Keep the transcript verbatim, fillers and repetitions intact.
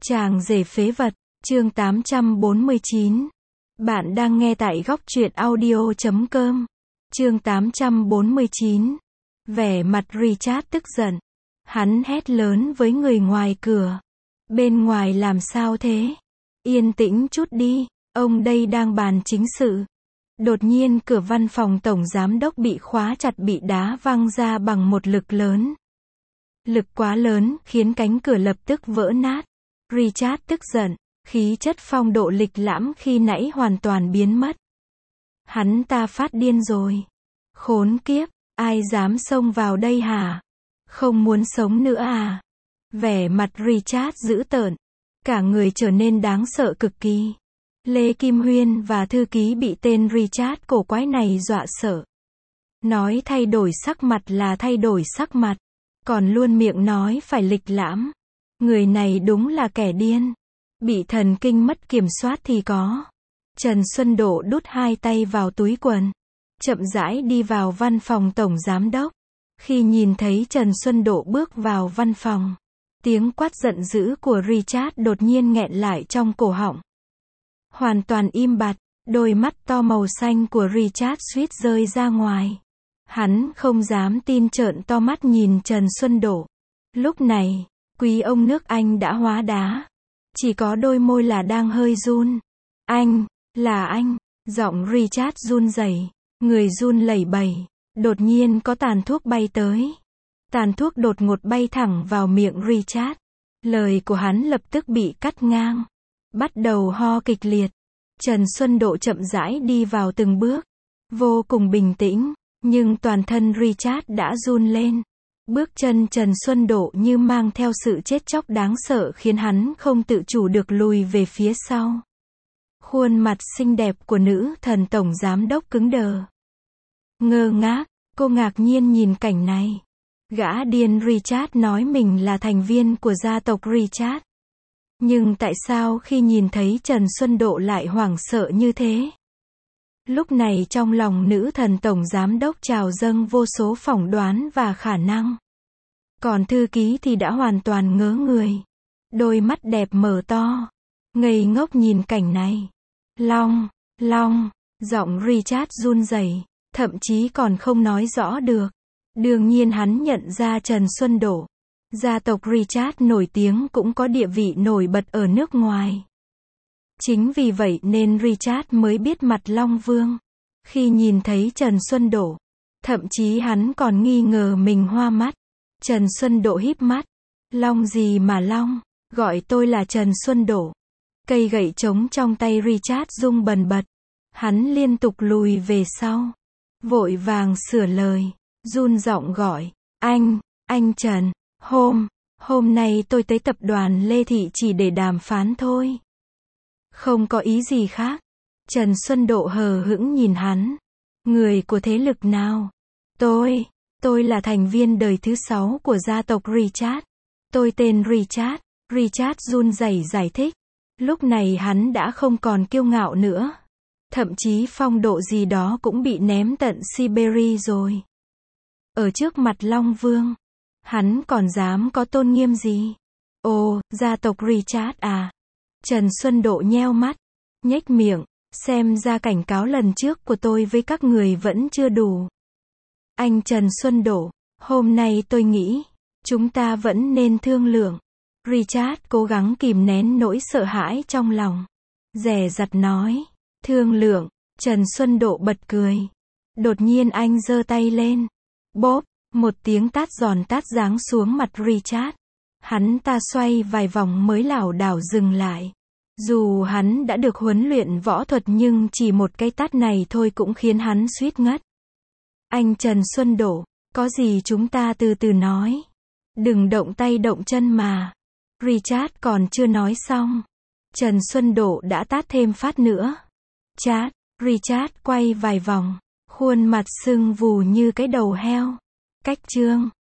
Chàng rể phế vật, chương tám trăm bốn mươi chín. Bạn đang nghe tại góc truyện audio chấm com. Chương tám trăm bốn mươi chín. Vẻ mặt Richard tức giận. Hắn hét lớn với người ngoài cửa. Bên ngoài làm sao thế? Yên tĩnh chút đi, ông đây đang bàn chính sự. Đột nhiên cửa văn phòng tổng giám đốc bị khóa chặt bị đá văng ra bằng một lực lớn. Lực quá lớn, khiến cánh cửa lập tức vỡ nát. Richard tức giận, khí chất phong độ lịch lãm khi nãy hoàn toàn biến mất. Hắn ta phát điên rồi. Khốn kiếp, ai dám xông vào đây hả? Không muốn sống nữa à? Vẻ mặt Richard dữ tợn, cả người trở nên đáng sợ cực kỳ. Lê Kim Huyên và thư ký bị tên Richard cổ quái này dọa sợ. Nói thay đổi sắc mặt là thay đổi sắc mặt, còn luôn miệng nói phải lịch lãm. Người này đúng là kẻ điên. Bị thần kinh mất kiểm soát thì có. Trần Xuân Độ đút hai tay vào túi quần, chậm rãi đi vào văn phòng tổng giám đốc. Khi nhìn thấy Trần Xuân Độ bước vào văn phòng, tiếng quát giận dữ của Richard đột nhiên nghẹn lại trong cổ họng. Hoàn toàn im bặt, đôi mắt to màu xanh của Richard suýt rơi ra ngoài. Hắn không dám tin trợn to mắt nhìn Trần Xuân Độ. Lúc này, quý ông nước Anh đã hóa đá. Chỉ có đôi môi là đang hơi run. Anh, là anh. Giọng Richard run rẩy, người run lẩy bẩy. Đột nhiên có tàn thuốc bay tới. Tàn thuốc đột ngột bay thẳng vào miệng Richard. Lời của hắn lập tức bị cắt ngang. Bắt đầu ho kịch liệt. Trần Xuân Độ chậm rãi đi vào từng bước. Vô cùng bình tĩnh, nhưng toàn thân Richard đã run lên. Bước chân Trần Xuân Độ như mang theo sự chết chóc đáng sợ khiến hắn không tự chủ được lùi về phía sau. Khuôn mặt xinh đẹp của nữ thần tổng giám đốc cứng đờ. Ngơ ngác, cô ngạc nhiên nhìn cảnh này. Gã điên Richard nói mình là thành viên của gia tộc Richard. Nhưng tại sao khi nhìn thấy Trần Xuân Độ lại hoảng sợ như thế? Lúc này trong lòng nữ thần tổng giám đốc trào dâng vô số phỏng đoán và khả năng. Còn thư ký thì đã hoàn toàn ngớ người. Đôi mắt đẹp mở to, ngây ngốc nhìn cảnh này. Long, Long, giọng Richard run rẩy, thậm chí còn không nói rõ được. Đương nhiên hắn nhận ra Trần Xuân Độ. Gia tộc Richard nổi tiếng cũng có địa vị nổi bật ở nước ngoài. Chính vì vậy nên Richard mới biết mặt Long Vương. Khi nhìn thấy Trần Xuân Độ, thậm chí hắn còn nghi ngờ mình hoa mắt. Trần Xuân Độ híp mắt. Long gì mà Long, gọi tôi là Trần Xuân Độ. Cây gậy trống trong tay Richard rung bần bật. Hắn liên tục lùi về sau. Vội vàng sửa lời, run giọng gọi. Anh, anh Trần, hôm, hôm nay tôi tới tập đoàn Lê Thị chỉ để đàm phán thôi. Không có ý gì khác. Trần Xuân Độ hờ hững nhìn hắn. Người của thế lực nào? Tôi, tôi là thành viên đời thứ sáu của gia tộc Richard. Tôi tên Richard. Richard run rẩy giải thích. Lúc này hắn đã không còn kiêu ngạo nữa. Thậm chí phong độ gì đó cũng bị ném tận Siberia rồi. Ở trước mặt Long Vương, hắn còn dám có tôn nghiêm gì? Ồ, gia tộc Richard à? Trần Xuân Độ nheo mắt, nhếch miệng, xem ra cảnh cáo lần trước của tôi với các người vẫn chưa đủ. Anh Trần Xuân Độ, hôm nay tôi nghĩ, chúng ta vẫn nên thương lượng. Richard cố gắng kìm nén nỗi sợ hãi trong lòng. Dè dặt nói, thương lượng. Trần Xuân Độ bật cười. Đột nhiên anh giơ tay lên. Bốp, một tiếng tát giòn tát giáng xuống mặt Richard. Hắn ta xoay vài vòng mới lảo đảo dừng lại. Dù hắn đã được huấn luyện võ thuật nhưng chỉ một cái tát này thôi cũng khiến hắn suýt ngất. Anh Trần Xuân Độ, có gì chúng ta từ từ nói. Đừng động tay động chân mà. Richard còn chưa nói xong. Trần Xuân Độ đã tát thêm phát nữa. Chát, Richard quay vài vòng. Khuôn mặt sưng vù như cái đầu heo. Cách chương.